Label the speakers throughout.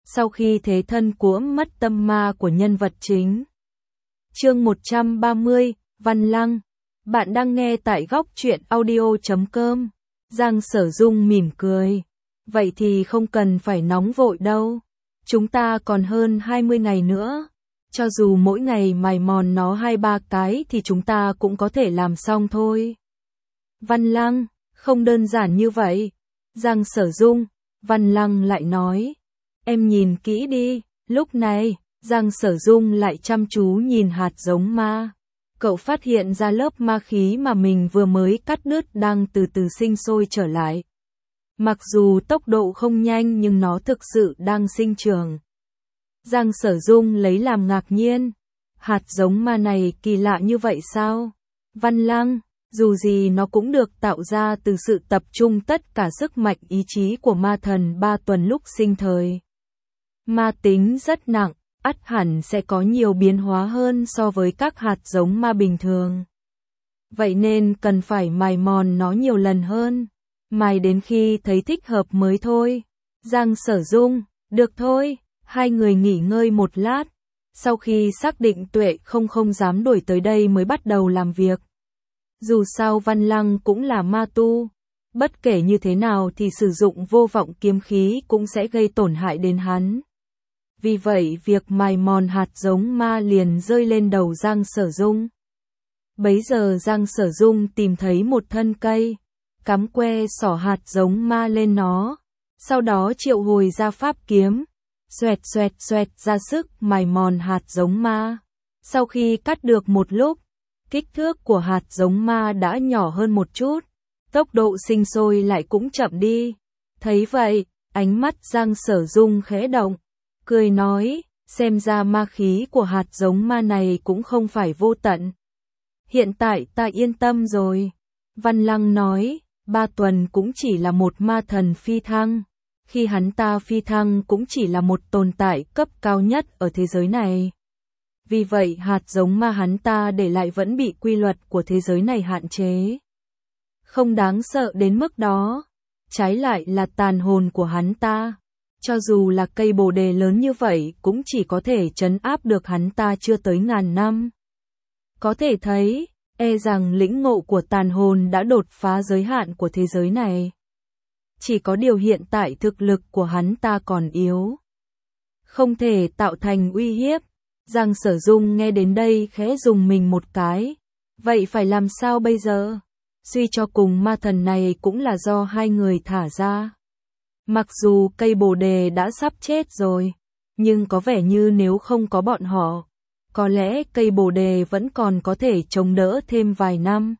Speaker 1: sau khi thế thân cuỗm mất tâm ma của nhân vật chính. Chương 130, Văn Lăng. Bạn đang nghe tại góc truyện audio.com. Giang Sở Dung mỉm cười. Vậy thì không cần phải nóng vội đâu. Chúng ta còn hơn 20 ngày nữa. Cho dù mỗi ngày mài mòn nó 2-3 cái thì chúng ta cũng có thể làm xong thôi. Văn Lăng, không đơn giản như vậy. Giang Sở Dung, Văn Lăng lại nói. Em nhìn kỹ đi. Lúc này, Giang Sở Dung lại chăm chú nhìn hạt giống ma. Cậu phát hiện ra lớp ma khí mà mình vừa mới cắt đứt đang từ từ sinh sôi trở lại. Mặc dù tốc độ không nhanh nhưng nó thực sự đang sinh trưởng. Giang Sở Dung lấy làm ngạc nhiên. Hạt giống ma này kỳ lạ như vậy sao? Văn Lăng, dù gì nó cũng được tạo ra từ sự tập trung tất cả sức mạnh ý chí của ma thần 3 tuần lúc sinh thời. Ma tính rất nặng, ắt hẳn sẽ có nhiều biến hóa hơn so với các hạt giống ma bình thường. Vậy nên cần phải mài mòn nó nhiều lần hơn, mài đến khi thấy thích hợp mới thôi. Giang Sở Dung, được thôi, hai người nghỉ ngơi một lát. Sau khi xác định Tuệ không dám đuổi tới đây mới bắt đầu làm việc. Dù sao Văn Lăng cũng là ma tu, bất kể như thế nào thì sử dụng vô vọng kiếm khí cũng sẽ gây tổn hại đến hắn. Vì vậy việc mài mòn hạt giống ma liền rơi lên đầu Giang Sở Dung. Bấy giờ Giang Sở Dung tìm thấy một thân cây, cắm que xỏ hạt giống ma lên nó, sau đó triệu hồi ra pháp kiếm, xoẹt ra sức mài mòn hạt giống ma. Sau khi cắt được một lúc, kích thước của hạt giống ma đã nhỏ hơn một chút, tốc độ sinh sôi lại cũng chậm đi. Thấy vậy, ánh mắt Giang Sở Dung khẽ động, cười nói, xem ra ma khí của hạt giống ma này cũng không phải vô tận. Hiện tại ta yên tâm rồi. Văn Lăng nói, 3 tuần cũng chỉ là một ma thần phi thăng. Khi hắn ta phi thăng cũng chỉ là một tồn tại cấp cao nhất ở thế giới này. Vì vậy hạt giống ma hắn ta để lại vẫn bị quy luật của thế giới này hạn chế. Không đáng sợ đến mức đó. Trái lại là tàn hồn của hắn ta. Cho dù là cây bồ đề lớn như vậy cũng chỉ có thể trấn áp được hắn ta chưa tới 1000 năm. Có thể thấy, rằng lĩnh ngộ của tàn hồn đã đột phá giới hạn của thế giới này. Chỉ có điều hiện tại thực lực của hắn ta còn yếu, không thể tạo thành uy hiếp. Giang Sở Dung nghe đến đây khẽ rùng mình một cái. Vậy phải làm sao bây giờ? Suy cho cùng ma thần này cũng là do hai người thả ra. Mặc dù cây bồ đề đã sắp chết rồi, nhưng có vẻ như nếu không có bọn họ, có lẽ cây bồ đề vẫn còn có thể chống đỡ thêm vài năm.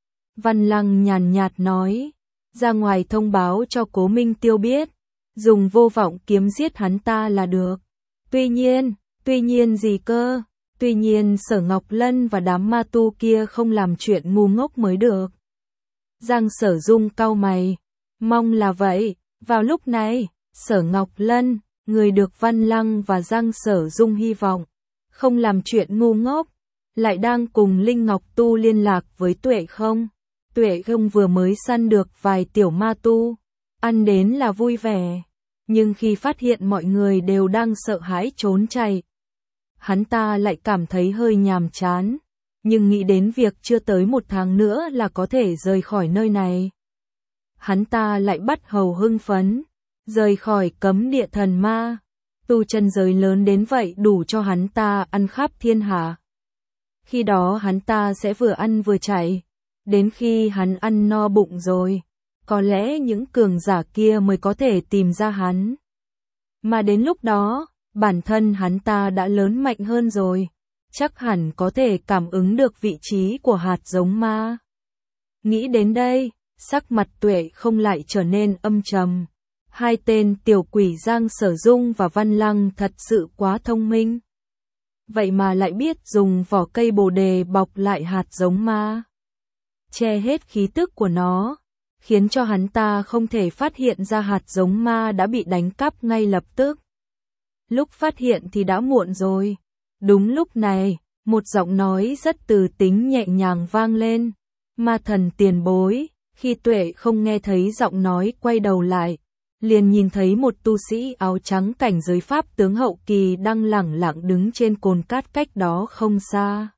Speaker 1: Văn Lăng nhàn nhạt nói, ra ngoài thông báo cho Cố Minh Tiêu biết, dùng vô vọng kiếm giết hắn ta là được. Tuy nhiên gì cơ? Tuy nhiên Sở Ngọc Lân và đám ma tu kia không làm chuyện ngu ngốc mới được. Giang Sở Dung cau mày, mong là vậy. Vào lúc này, Sở Ngọc Lân, người được Văn Lăng và Giang Sở Dung hy vọng, không làm chuyện ngu ngốc, lại đang cùng Linh Ngọc Tu liên lạc với Tuệ không. Tuệ không vừa mới săn được vài tiểu ma tu, ăn đến là vui vẻ, nhưng khi phát hiện mọi người đều đang sợ hãi trốn chạy, hắn ta lại cảm thấy hơi nhàm chán, nhưng nghĩ đến việc chưa tới 1 tháng nữa là có thể rời khỏi nơi này. Hắn ta lại bắt đầu hưng phấn, rời khỏi cấm địa thần ma, tu chân giới lớn đến vậy đủ cho hắn ta ăn khắp thiên hạ. Khi đó hắn ta sẽ vừa ăn vừa chạy, đến khi hắn ăn no bụng rồi, có lẽ những cường giả kia mới có thể tìm ra hắn. Mà đến lúc đó, bản thân hắn ta đã lớn mạnh hơn rồi, chắc hẳn có thể cảm ứng được vị trí của hạt giống ma. Nghĩ đến đây, sắc mặt Tuệ không lại trở nên âm trầm. Hai tên tiểu quỷ Giang Sở Dung và Văn Lăng thật sự quá thông minh. Vậy mà lại biết dùng vỏ cây bồ đề bọc lại hạt giống ma, che hết khí tức của nó, khiến cho hắn ta không thể phát hiện ra hạt giống ma đã bị đánh cắp ngay lập tức. Lúc phát hiện thì đã muộn rồi. Đúng lúc này, một giọng nói rất từ tính nhẹ nhàng vang lên. Ma thần tiền bối. Khi Tuệ không nghe thấy giọng nói quay đầu lại, liền nhìn thấy một tu sĩ áo trắng cảnh giới pháp tướng hậu kỳ đang lẳng lặng đứng trên cồn cát cách đó không xa.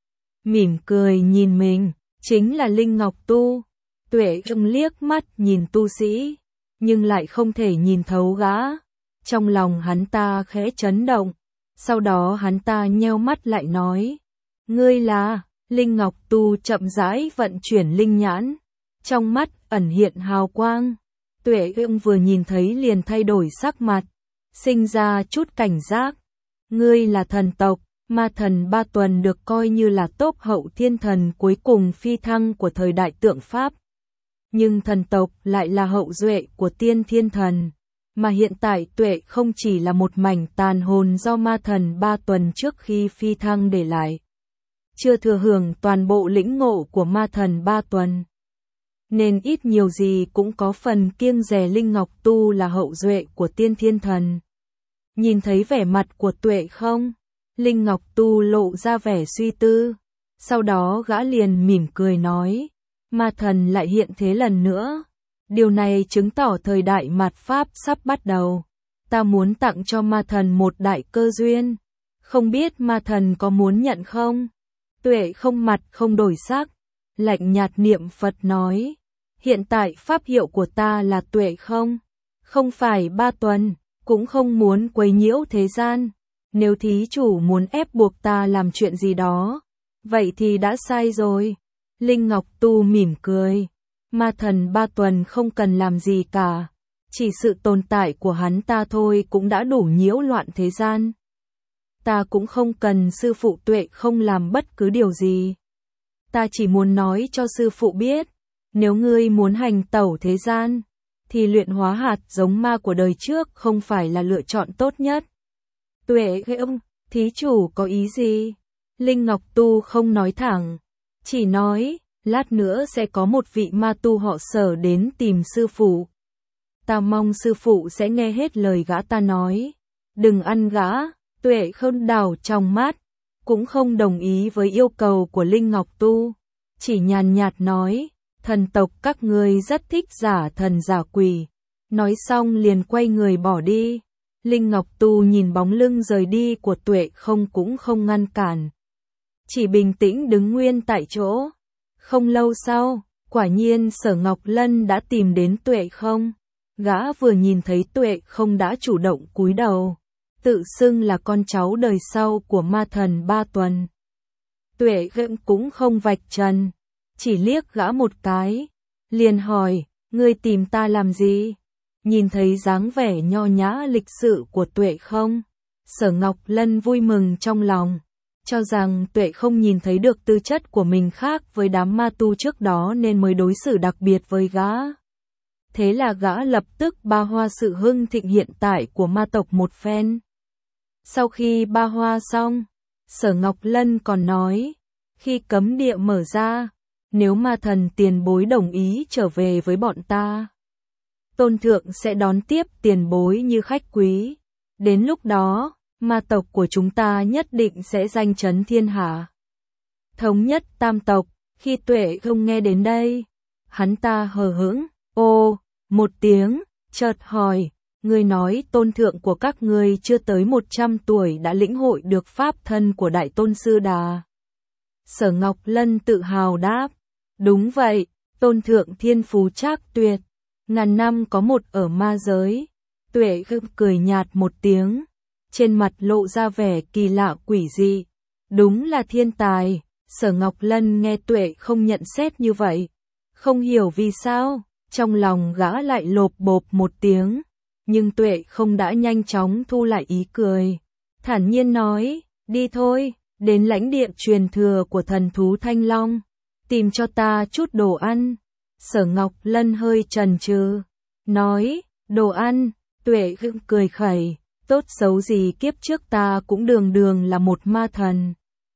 Speaker 1: Mỉm cười nhìn mình, chính là Linh Ngọc Tu. Tuệ Ưng liếc mắt nhìn tu sĩ, nhưng lại không thể nhìn thấu gã. Trong lòng hắn ta khẽ chấn động, sau đó hắn ta nheo mắt lại nói, ngươi là? Linh Ngọc Tu chậm rãi vận chuyển linh nhãn, trong mắt ẩn hiện hào quang. Tuệ Ưng vừa nhìn thấy liền thay đổi sắc mặt, sinh ra chút cảnh giác. Ngươi là thần tộc, ma thần Ba Tuần được coi như là top hậu thiên thần cuối cùng phi thăng của thời đại tượng Pháp. Nhưng thần tộc lại là hậu duệ của tiên thiên thần, mà hiện tại Tuệ không chỉ là một mảnh tàn hồn do ma thần Ba Tuần trước khi phi thăng để lại, chưa thừa hưởng toàn bộ lĩnh ngộ của ma thần Ba Tuần, nên ít nhiều gì cũng có phần kiêng dè Linh Ngọc Tu là hậu duệ của tiên thiên thần. Nhìn thấy vẻ mặt của Tuệ không? Linh Ngọc Tu lộ ra vẻ suy tư, sau đó gã liền mỉm cười nói, ma thần lại hiện thế lần nữa. Điều này chứng tỏ thời đại mạt Pháp sắp bắt đầu. Ta muốn tặng cho ma thần một đại cơ duyên. Không biết ma thần có muốn nhận không? Tuệ không mặt không đổi sắc, lạnh nhạt niệm Phật nói, hiện tại pháp hiệu của ta là Tuệ không phải Ba Tuần, cũng không muốn quấy nhiễu thế gian. Nếu thí chủ muốn ép buộc ta làm chuyện gì đó, vậy thì đã sai rồi. Linh Ngọc Tu mỉm cười, ma thần Ba Tuần không cần làm gì cả, chỉ sự tồn tại của hắn ta thôi cũng đã đủ nhiễu loạn thế gian. Ta cũng không cần sư phụ Tuệ không làm bất cứ điều gì. Ta chỉ muốn nói cho sư phụ biết, nếu ngươi muốn hành tẩu thế gian, thì luyện hóa hạt giống ma của đời trước không phải là lựa chọn tốt nhất. Tuệ ông, thí chủ có ý gì? Linh Ngọc Tu không nói thẳng, chỉ nói, lát nữa sẽ có một vị ma tu họ Sở đến tìm sư phụ. Ta mong sư phụ sẽ nghe hết lời gã ta nói. Đừng ăn gã. Tuệ không đảo trong mắt, cũng không đồng ý với yêu cầu của Linh Ngọc Tu, chỉ nhàn nhạt nói, thần tộc các ngươi rất thích giả thần giả quỷ. Nói xong liền quay người bỏ đi. Linh Ngọc Tu nhìn bóng lưng rời đi của Tuệ không cũng không ngăn cản, chỉ bình tĩnh đứng nguyên tại chỗ. Không lâu sau, quả nhiên Sở Ngọc Lân đã tìm đến Tuệ không. Gã vừa nhìn thấy Tuệ không đã chủ động cúi đầu, tự xưng là con cháu đời sau của ma thần Ba Tuần. Tuệ không cũng không vạch trần, chỉ liếc gã một cái, liền hỏi, ngươi tìm ta làm gì? Nhìn thấy dáng vẻ nho nhã lịch sự của Tuệ không, Sở Ngọc Lân vui mừng trong lòng, cho rằng Tuệ không nhìn thấy được tư chất của mình khác với đám ma tu trước đó nên mới đối xử đặc biệt với gã. Thế là gã lập tức ba hoa sự hưng thịnh hiện tại của ma tộc một phen. Sau khi ba hoa xong, Sở Ngọc Lân còn nói, khi cấm địa mở ra, nếu ma thần tiền bối đồng ý trở về với bọn ta, Tôn Thượng sẽ đón tiếp tiền bối như khách quý. Đến lúc đó, ma tộc của chúng ta nhất định sẽ danh chấn thiên hạ, thống nhất tam tộc. Khi Tuệ không nghe đến đây, hắn ta hờ hững, ô, một tiếng, chợt hỏi, ngươi nói tôn thượng của các ngươi chưa tới 100 tuổi đã lĩnh hội được pháp thân của Đại Tôn Sư Đà. Sở Ngọc Lân tự hào đáp, đúng vậy, tôn thượng thiên phú trác tuyệt, ngàn năm có một ở ma giới. Tuệ cười nhạt một tiếng, trên mặt lộ ra vẻ kỳ lạ quỷ dị, đúng là thiên tài. Sở Ngọc Lân nghe Tuệ không nhận xét như vậy, không hiểu vì sao, trong lòng gã lại lộp bộp một tiếng, nhưng Tuệ không đã nhanh chóng thu lại ý cười, thản nhiên nói, đi thôi, đến lãnh địa truyền thừa của thần thú Thanh Long, tìm cho ta chút đồ ăn. Sở Ngọc Lân hơi chần chừ, nói, đồ ăn. Tuệ cười khẩy, tốt xấu gì kiếp trước ta cũng đường đường là một ma thần.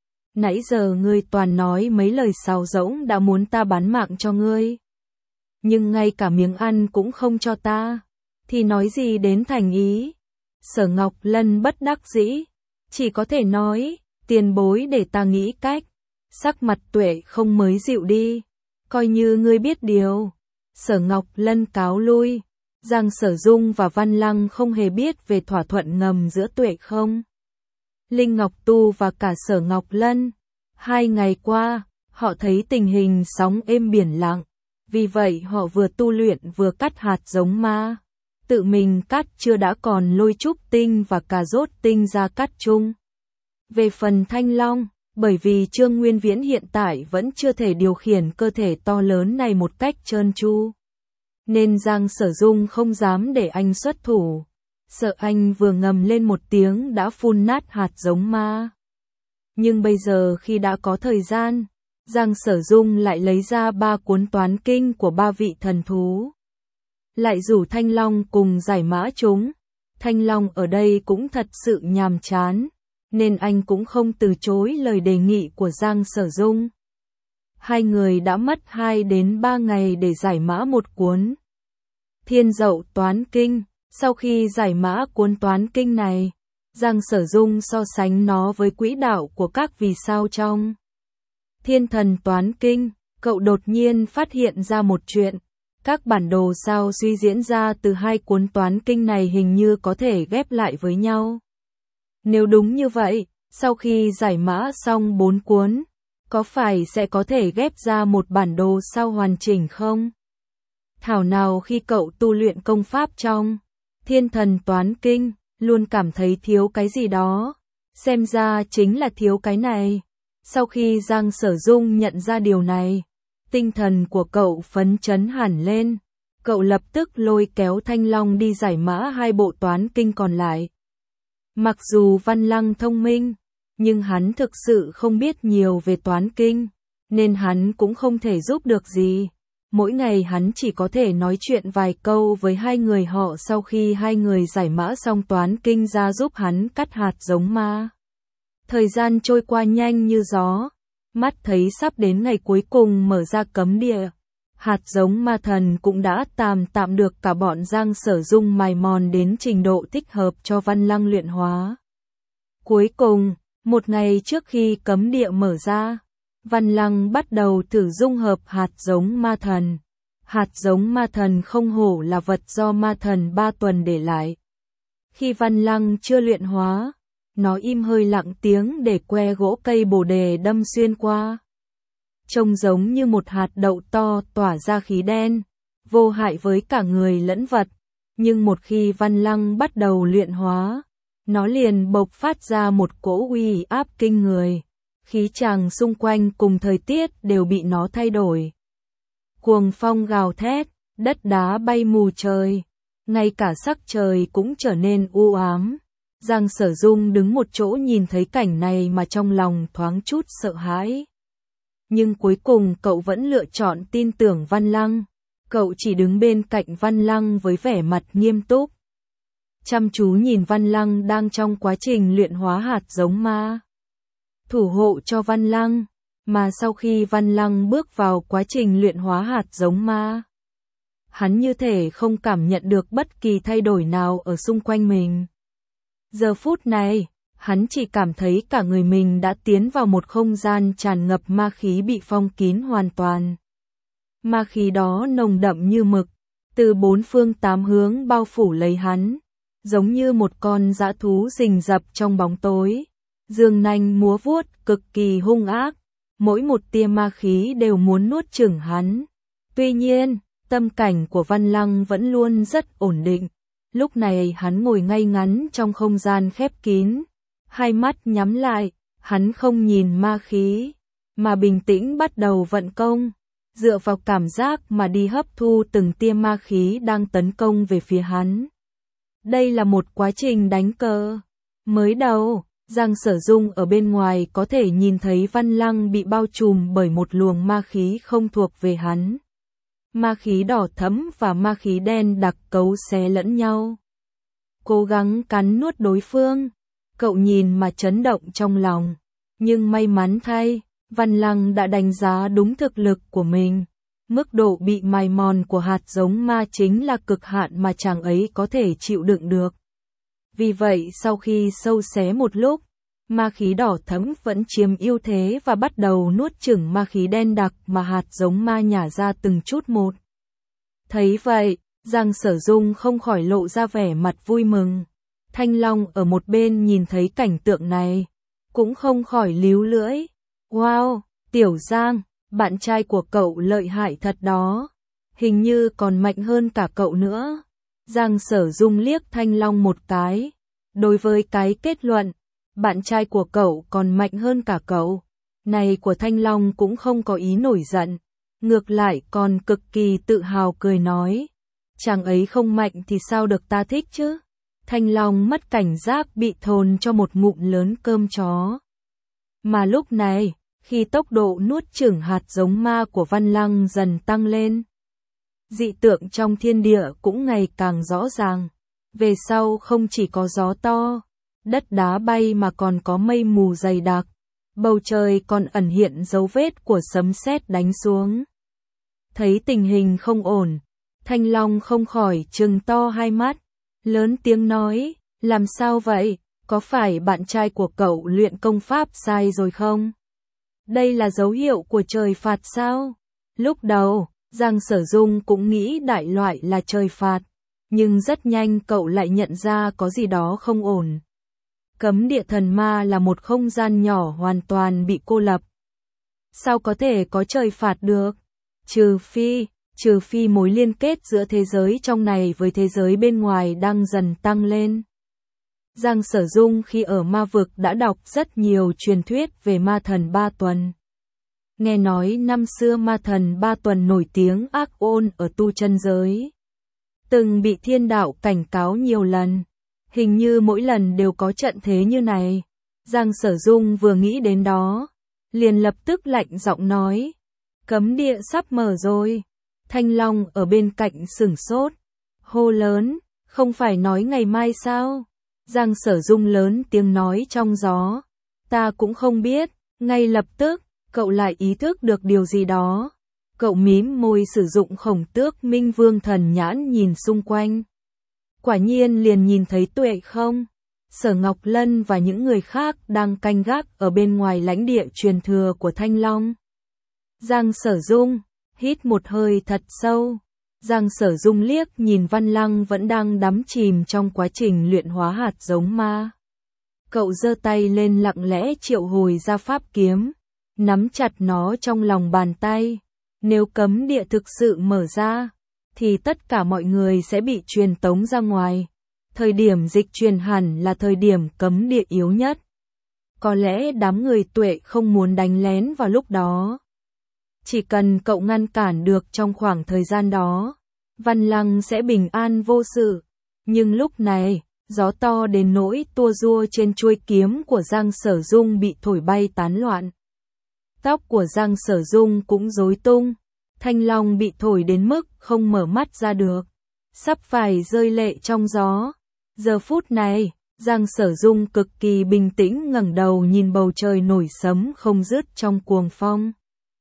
Speaker 1: Nãy giờ ngươi toàn nói mấy lời sáo rỗng đã muốn ta bán mạng cho ngươi, nhưng ngay cả miếng ăn cũng không cho ta, thì nói gì đến thành ý. Sở Ngọc Lân bất đắc dĩ, chỉ có thể nói, tiền bối để ta nghĩ cách. Sắc mặt Tuệ không mới dịu đi, coi như ngươi biết điều. Sở Ngọc Lân cáo lui, Giang Sở Dung và Văn Lăng không hề biết về thỏa thuận ngầm giữa Tuệ Không, Linh Ngọc Tu và cả Sở Ngọc Lân. 2 ngày qua, họ thấy tình hình sóng êm biển lặng, vì vậy họ vừa tu luyện vừa cắt hạt giống ma. Tự mình cắt chưa đã còn lôi trúc tinh và cà rốt tinh ra cắt chung. Về phần Thanh Long, bởi vì Trương Nguyên Viễn hiện tại vẫn chưa thể điều khiển cơ thể to lớn này một cách trơn tru, nên Giang Sở Dung không dám để anh xuất thủ, sợ anh vừa ngầm lên một tiếng đã phun nát hạt giống ma. Nhưng bây giờ khi đã có thời gian, Giang Sở Dung lại lấy ra 3 cuốn toán kinh của 3 vị thần thú. Lại rủ Thanh Long cùng giải mã chúng. Thanh Long ở đây cũng thật sự nhàm chán, nên anh cũng không từ chối lời đề nghị của Giang Sở Dung. 2 người đã mất 2 đến 3 ngày để giải mã một cuốn Thiên Dậu Toán Kinh. Sau khi giải mã cuốn toán kinh này, Giang Sở Dung so sánh nó với quỹ đạo của các vì sao trong Thiên Thần Toán Kinh. Cậu đột nhiên phát hiện ra một chuyện. Các bản đồ sao suy diễn ra từ 2 cuốn toán kinh này hình như có thể ghép lại với nhau. Nếu đúng như vậy, sau khi giải mã xong 4 cuốn, có phải sẽ có thể ghép ra một bản đồ sao hoàn chỉnh không? Thảo nào khi cậu tu luyện công pháp trong Thiên Thần Toán Kinh, luôn cảm thấy thiếu cái gì đó. Xem ra chính là thiếu cái này. Sau khi Giang Sở Dung nhận ra điều này, tinh thần của cậu phấn chấn hẳn lên. Cậu lập tức lôi kéo Thanh Long đi giải mã 2 bộ toán kinh còn lại. Mặc dù Văn Lăng thông minh, nhưng hắn thực sự không biết nhiều về toán kinh, nên hắn cũng không thể giúp được gì. Mỗi ngày hắn chỉ có thể nói chuyện vài câu với 2 người họ sau khi 2 người giải mã xong toán kinh ra giúp hắn cắt hạt giống ma. Thời gian trôi qua nhanh như gió, mắt thấy sắp đến ngày cuối cùng mở ra cấm địa. Hạt giống ma thần cũng đã tạm được cả bọn Giang Sở Dung mài mòn đến trình độ thích hợp cho Văn Lăng luyện hóa. Cuối cùng, một ngày trước khi cấm địa mở ra, Văn Lăng bắt đầu thử dung hợp hạt giống ma thần. Hạt giống ma thần không hổ là vật do ma thần 3 tuần để lại. Khi Văn Lăng chưa luyện hóa, nó im hơi lặng tiếng để que gỗ cây bồ đề đâm xuyên qua. Trông giống như một hạt đậu to tỏa ra khí đen, vô hại với cả người lẫn vật. Nhưng một khi Văn Lăng bắt đầu luyện hóa, nó liền bộc phát ra một cỗ uy áp kinh người. Khí tràng xung quanh cùng thời tiết đều bị nó thay đổi. Cuồng phong gào thét, đất đá bay mù trời, ngay cả sắc trời cũng trở nên u ám. Giang Sở Dung đứng một chỗ nhìn thấy cảnh này mà trong lòng thoáng chút sợ hãi. Nhưng cuối cùng cậu vẫn lựa chọn tin tưởng Văn Lăng. Cậu chỉ đứng bên cạnh Văn Lăng với vẻ mặt nghiêm túc, chăm chú nhìn Văn Lăng đang trong quá trình luyện hóa hạt giống ma, thủ hộ cho Văn Lăng. Mà sau khi Văn Lăng bước vào quá trình luyện hóa hạt giống ma, hắn như thể không cảm nhận được bất kỳ thay đổi nào ở xung quanh mình. Giờ phút này, hắn chỉ cảm thấy cả người mình đã tiến vào một không gian tràn ngập ma khí bị phong kín hoàn toàn. Ma khí đó nồng đậm như mực, từ 4 phương 8 hướng bao phủ lấy hắn, giống như một con dã thú rình rập trong bóng tối. Dương nanh múa vuốt cực kỳ hung ác, mỗi một tia ma khí đều muốn nuốt chửng hắn. Tuy nhiên, tâm cảnh của Văn Lăng vẫn luôn rất ổn định. Lúc này hắn ngồi ngay ngắn trong không gian khép kín, hai mắt nhắm lại, hắn không nhìn ma khí, mà bình tĩnh bắt đầu vận công, dựa vào cảm giác mà đi hấp thu từng tia ma khí đang tấn công về phía hắn. Đây là một quá trình đánh cờ. Mới đầu, Giang Sở Dung ở bên ngoài có thể nhìn thấy Văn Lăng bị bao trùm bởi một luồng ma khí không thuộc về hắn. Ma khí đỏ thẫm và ma khí đen đặc cấu xé lẫn nhau, cố gắng cắn nuốt đối phương. Cậu nhìn mà chấn động trong lòng, nhưng may mắn thay, Văn Lăng đã đánh giá đúng thực lực của mình. Mức độ bị mài mòn của hạt giống ma chính là cực hạn mà chàng ấy có thể chịu đựng được. Vì vậy sau khi sâu xé một lúc, ma khí đỏ thẫm vẫn chiếm ưu thế và bắt đầu nuốt chửng ma khí đen đặc mà hạt giống ma nhả ra từng chút một. Thấy vậy, Giang Sở Dung không khỏi lộ ra vẻ mặt vui mừng. Thanh Long ở một bên nhìn thấy cảnh tượng này, cũng không khỏi líu lưỡi. Wow, Tiểu Giang, bạn trai của cậu lợi hại thật đó. Hình như còn mạnh hơn cả cậu nữa. Giang Sở Dung liếc Thanh Long một cái. Đối với cái kết luận, bạn trai của cậu còn mạnh hơn cả cậu, này của Thanh Long cũng không có ý nổi giận. Ngược lại còn cực kỳ tự hào cười nói. Chàng ấy không mạnh thì sao được ta thích chứ? Thanh Long mất cảnh giác bị thồn cho một ngụm lớn cơm chó. Mà lúc này, khi tốc độ nuốt chửng hạt giống ma của Văn Lăng dần tăng lên, dị tượng trong thiên địa cũng ngày càng rõ ràng. Về sau không chỉ có gió to, đất đá bay mà còn có mây mù dày đặc. Bầu trời còn ẩn hiện dấu vết của sấm sét đánh xuống. Thấy tình hình không ổn, Thanh Long không khỏi trừng to hai mắt, lớn tiếng nói, làm sao vậy, có phải bạn trai của cậu luyện công pháp sai rồi không? Đây là dấu hiệu của trời phạt sao? Lúc đầu, Giang Sở Dung cũng nghĩ đại loại là trời phạt, nhưng rất nhanh cậu lại nhận ra có gì đó không ổn. Cấm địa thần ma là một không gian nhỏ hoàn toàn bị cô lập. Sao có thể có trời phạt được? Trừ phi mối liên kết giữa thế giới trong này với thế giới bên ngoài đang dần tăng lên. Giang Sở Dung khi ở ma vực đã đọc rất nhiều truyền thuyết về ma thần Ba Tuần. Nghe nói năm xưa ma thần Ba Tuần nổi tiếng ác ôn ở tu chân giới. Từng bị thiên đạo cảnh cáo nhiều lần. Hình như mỗi lần đều có trận thế như này. Giang Sở Dung vừa nghĩ đến đó, liền lập tức lạnh giọng nói. Cấm địa sắp mở rồi. Thanh Long ở bên cạnh sửng sốt. Hô lớn, không phải nói ngày mai sao? Giang Sở Dung lớn tiếng nói trong gió. Ta cũng không biết. Ngay lập tức, cậu lại ý thức được điều gì đó. Cậu mím môi sử dụng Khổng Tước Minh Vương thần nhãn nhìn xung quanh. Quả nhiên liền nhìn thấy Tuệ Không, Sở Ngọc Lân và những người khác đang canh gác ở bên ngoài lãnh địa truyền thừa của Thanh Long. Giang Sở Dung hít một hơi thật sâu. Giang Sở Dung liếc nhìn Văn Lăng vẫn đang đắm chìm trong quá trình luyện hóa hạt giống ma. Cậu giơ tay lên lặng lẽ triệu hồi ra pháp kiếm, nắm chặt nó trong lòng bàn tay. Nếu cấm địa thực sự mở ra, thì tất cả mọi người sẽ bị truyền tống ra ngoài. Thời điểm dịch truyền hẳn là thời điểm cấm địa yếu nhất. Có lẽ đám người Tuệ không muốn đánh lén vào lúc đó. Chỉ cần cậu ngăn cản được trong khoảng thời gian đó, Văn Lăng sẽ bình an vô sự. Nhưng lúc này, gió to đến nỗi tua rua trên chuôi kiếm của Giang Sở Dung bị thổi bay tán loạn. Tóc của Giang Sở Dung cũng rối tung. Thanh Long bị thổi đến mức không mở mắt ra được, sắp phải rơi lệ trong gió. Giờ phút này, Giang Sở Dung cực kỳ bình tĩnh ngẩng đầu nhìn bầu trời nổi sấm không dứt trong cuồng phong.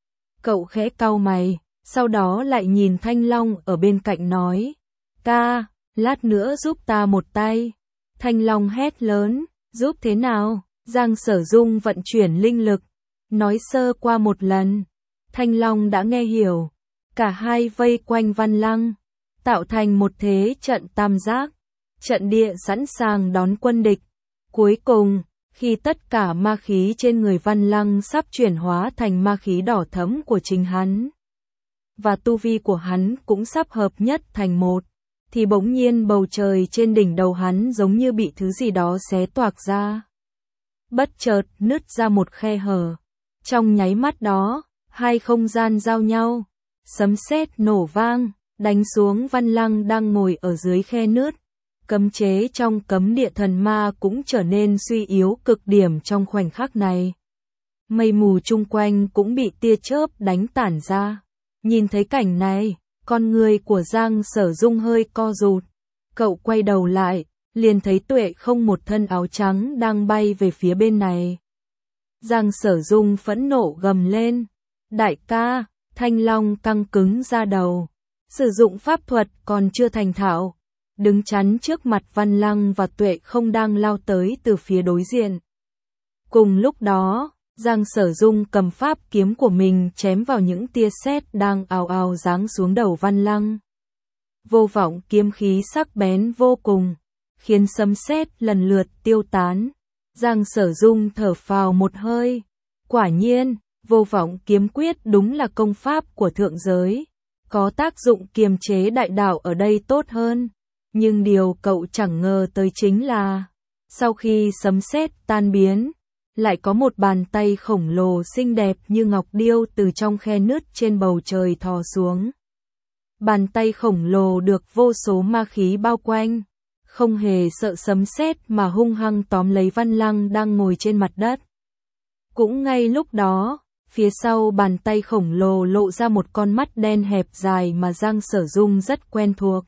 Speaker 1: Cậu khẽ cau mày, sau đó lại nhìn Thanh Long ở bên cạnh nói, ca, lát nữa giúp ta một tay. Thanh Long hét lớn, giúp thế nào? Giang Sở Dung vận chuyển linh lực, nói sơ qua một lần. Thanh Long đã nghe hiểu. Cả hai vây quanh Văn Lăng, tạo thành một thế trận tam giác. Trận địa sẵn sàng đón quân địch. Cuối cùng, khi tất cả ma khí trên người Văn Lăng sắp chuyển hóa thành ma khí đỏ thẫm của chính hắn, và tu vi của hắn cũng sắp hợp nhất thành một, thì bỗng nhiên bầu trời trên đỉnh đầu hắn giống như bị thứ gì đó xé toạc ra. Bất chợt nứt ra một khe hở. Trong nháy mắt đó, hai không gian giao nhau. Sấm sét nổ vang, đánh xuống Văn Lăng đang ngồi ở dưới khe nứt. Cấm chế trong cấm địa thần ma cũng trở nên suy yếu cực điểm trong khoảnh khắc này. Mây mù chung quanh cũng bị tia chớp đánh tản ra. Nhìn thấy cảnh này, con người của Giang Sở Dung hơi co rụt. Cậu quay đầu lại, liền thấy Tuệ Không một thân áo trắng đang bay về phía bên này. Giang Sở Dung phẫn nộ gầm lên. Đại ca! Thanh Long căng cứng ra đầu. Sử dụng pháp thuật còn chưa thành thạo. Đứng chắn trước mặt Văn Lăng và Tuệ Không đang lao tới từ phía đối diện. Cùng lúc đó, Giang Sở Dung cầm pháp kiếm của mình chém vào những tia sét đang ào ào giáng xuống đầu Văn Lăng. vô vọng kiếm khí sắc bén vô cùng, khiến sấm sét lần lượt tiêu tán. Giang Sở Dung thở phào một hơi, quả nhiên, vô vọng kiếm quyết đúng là công pháp của thượng giới, có tác dụng kiềm chế đại đạo ở đây tốt hơn. Nhưng điều cậu chẳng ngờ tới chính là, sau khi sấm sét tan biến, lại có một bàn tay khổng lồ xinh đẹp như ngọc điêu từ trong khe nứt trên bầu trời thò xuống. Bàn tay khổng lồ được vô số ma khí bao quanh, không hề sợ sấm sét mà hung hăng tóm lấy Văn Lăng đang ngồi trên mặt đất. Cũng ngay lúc đó, phía sau bàn tay khổng lồ lộ ra một con mắt đen hẹp dài mà Giang Sở Dung rất quen thuộc.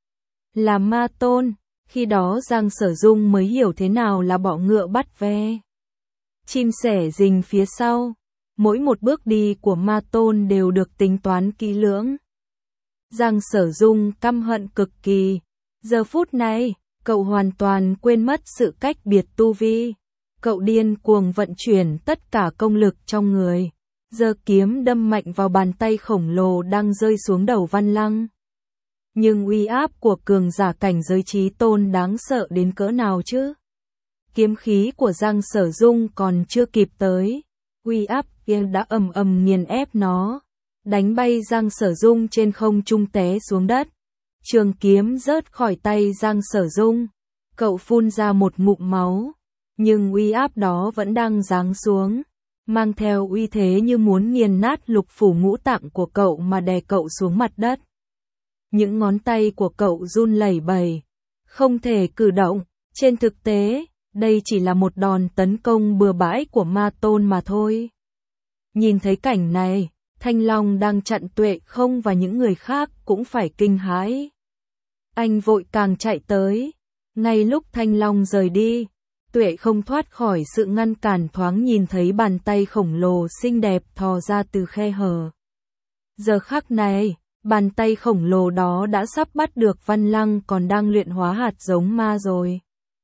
Speaker 1: Là Ma Tôn, khi đó Giang Sở Dung mới hiểu thế nào là bọ ngựa bắt ve. Chim sẻ rình phía sau, mỗi một bước đi của Ma Tôn đều được tính toán kỹ lưỡng. Giang Sở Dung căm hận cực kỳ, giờ phút này, cậu hoàn toàn quên mất sự cách biệt tu vi. Cậu điên cuồng vận chuyển tất cả công lực trong người, giơ kiếm đâm mạnh vào bàn tay khổng lồ đang rơi xuống đầu Văn Lăng. Nhưng uy áp của cường giả cảnh giới chí tôn đáng sợ đến cỡ nào chứ? Kiếm khí của Giang Sở Dung còn chưa kịp tới, uy áp kia đã ầm ầm nghiền ép nó, đánh bay Giang Sở Dung trên không trung té xuống đất. Trường kiếm rớt khỏi tay Giang Sở Dung, cậu phun ra một ngụm máu, nhưng uy áp đó vẫn đang giáng xuống, mang theo uy thế như muốn nghiền nát lục phủ ngũ tạng của cậu mà đè cậu xuống mặt đất. Những ngón tay của cậu run lẩy bẩy, không thể cử động. Trên thực tế, đây chỉ là một đòn tấn công bừa bãi của Ma Tôn mà thôi. Nhìn thấy cảnh này, Thanh Long đang chặn Tuệ Không và những người khác cũng phải kinh hãi. Anh vội càng chạy tới. Ngay lúc Thanh Long rời đi, Tuệ Không thoát khỏi sự ngăn cản thoáng nhìn thấy bàn tay khổng lồ xinh đẹp thò ra từ khe hở. Giờ khắc này, bàn tay khổng lồ đó đã sắp bắt được Văn Lăng còn đang luyện hóa hạt giống ma rồi.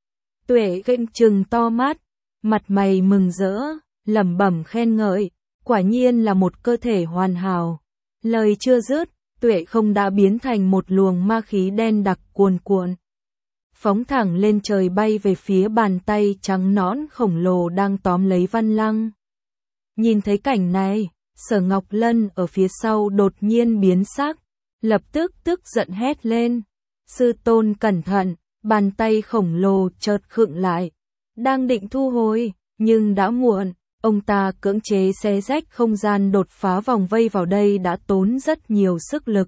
Speaker 1: Tuệ Không trừng to mắt, mặt mày mừng rỡ, lẩm bẩm khen ngợi, quả nhiên là một cơ thể hoàn hảo. Lời chưa dứt, Tuệ Không đã biến thành một luồng ma khí đen đặc cuồn cuộn, phóng thẳng lên trời bay về phía bàn tay trắng nõn khổng lồ đang tóm lấy Văn Lăng. Nhìn thấy cảnh này, Sở Ngọc Lân ở phía sau đột nhiên biến sắc, lập tức tức giận hét lên. Sư tôn cẩn thận, bàn tay khổng lồ chợt khựng lại. Đang định thu hồi, nhưng đã muộn, ông ta cưỡng chế xé rách không gian đột phá vòng vây vào đây đã tốn rất nhiều sức lực.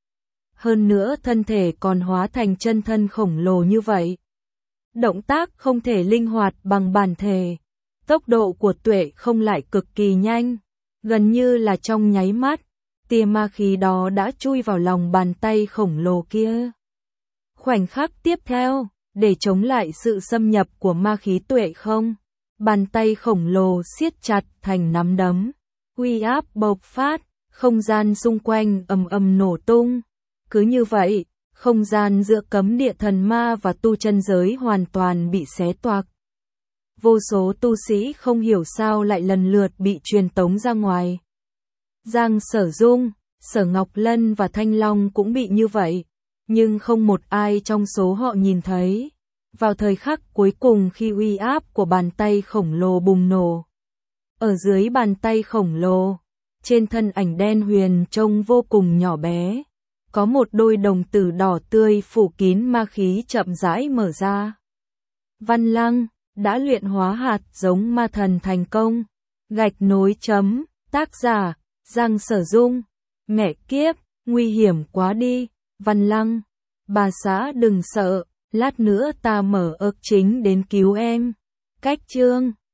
Speaker 1: Hơn nữa thân thể còn hóa thành chân thân khổng lồ như vậy. Động tác không thể linh hoạt bằng bản thể. Tốc độ của Tuệ Không lại cực kỳ nhanh. Gần như là trong nháy mắt, tia ma khí đó đã chui vào lòng bàn tay khổng lồ kia. Khoảnh khắc tiếp theo, để chống lại sự xâm nhập của ma khí Tuệ Không, bàn tay khổng lồ siết chặt thành nắm đấm. Uy áp bộc phát, không gian xung quanh ầm ầm nổ tung. Cứ như vậy, không gian giữa cấm địa thần ma và tu chân giới hoàn toàn bị xé toạc. Vô số tu sĩ không hiểu sao lại lần lượt bị truyền tống ra ngoài. Giang Sở Dung, Sở Ngọc Lân và Thanh Long cũng bị như vậy, nhưng không một ai trong số họ nhìn thấy. Vào thời khắc cuối cùng khi uy áp của bàn tay khổng lồ bùng nổ, ở dưới bàn tay khổng lồ, trên thân ảnh đen huyền trông vô cùng nhỏ bé, có một đôi đồng tử đỏ tươi phủ kín ma khí chậm rãi mở ra. Văn Lăng đã luyện hóa hạt giống ma thần thành công. Gạch nối chấm, tác giả, Giang Sở Dung. Mẹ kiếp, nguy hiểm quá đi, Văn Lăng. Bà xã đừng sợ, lát nữa ta mở ức chính đến cứu em. Cách chương